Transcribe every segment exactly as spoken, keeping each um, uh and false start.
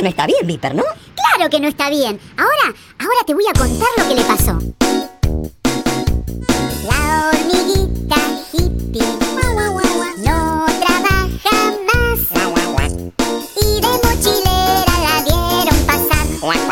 no está bien, Viper, ¿no? Claro que no está bien. Ahora, ahora te voy a contar lo que le pasó. La hormiguita hippie no trabaja más y de mochilera la vieron pasar.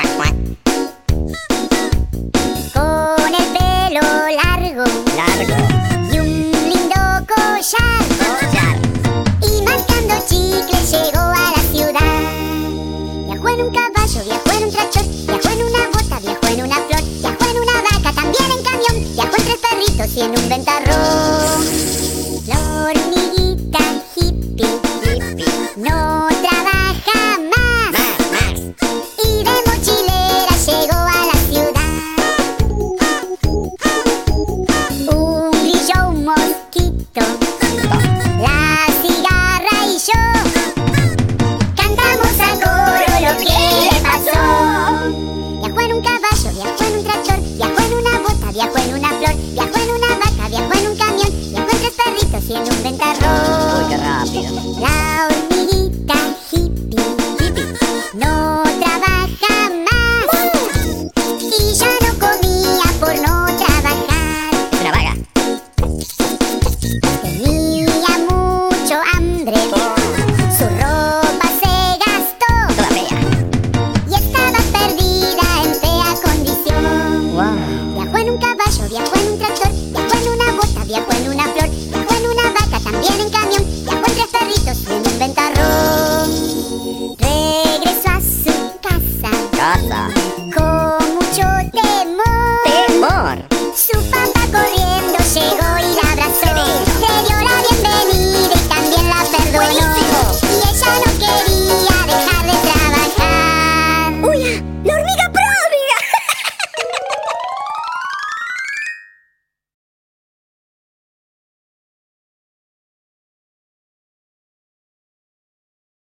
Con el pelo largo, Largo. y un lindo collar, Collar. y mascando chicle llegó a la ciudad. Viajó en un caballo, viajó en un tractor, viajó en una bota, viajó en una flor, viajó en una vaca, también en camión, viajó en tres perritos y en un ventarrón. La hormiguita hippie no trabaja más, Más, más. y de mochilera llegó a la ciudad. Un grillo, un mosquito, la cigarra y yo cantamos a coro lo que le pasó. Viajó en un caballo, viajó en un tractor, viajó en una bota, viajó en una flor, viajó en una vaca, viajó en un camión, viajó en tres perritos y en un ventarrón. Uy, qué rápido. La hormiguita hippie no trabaja más y ya no comía por no trabajar. Una vaga. Tenía mucho hambre, su ropa se gastó Toda fea. y estaba perdida en fea condición. Wow. Viajó en un caballo, viajó en un tractor, viajó en una bota, viajó en una flor, viajó en una vaca, también en camión, viajó en tres perritos y en un ventarrón. Regresó a su casa Casa. con mucho temor. Temor. Su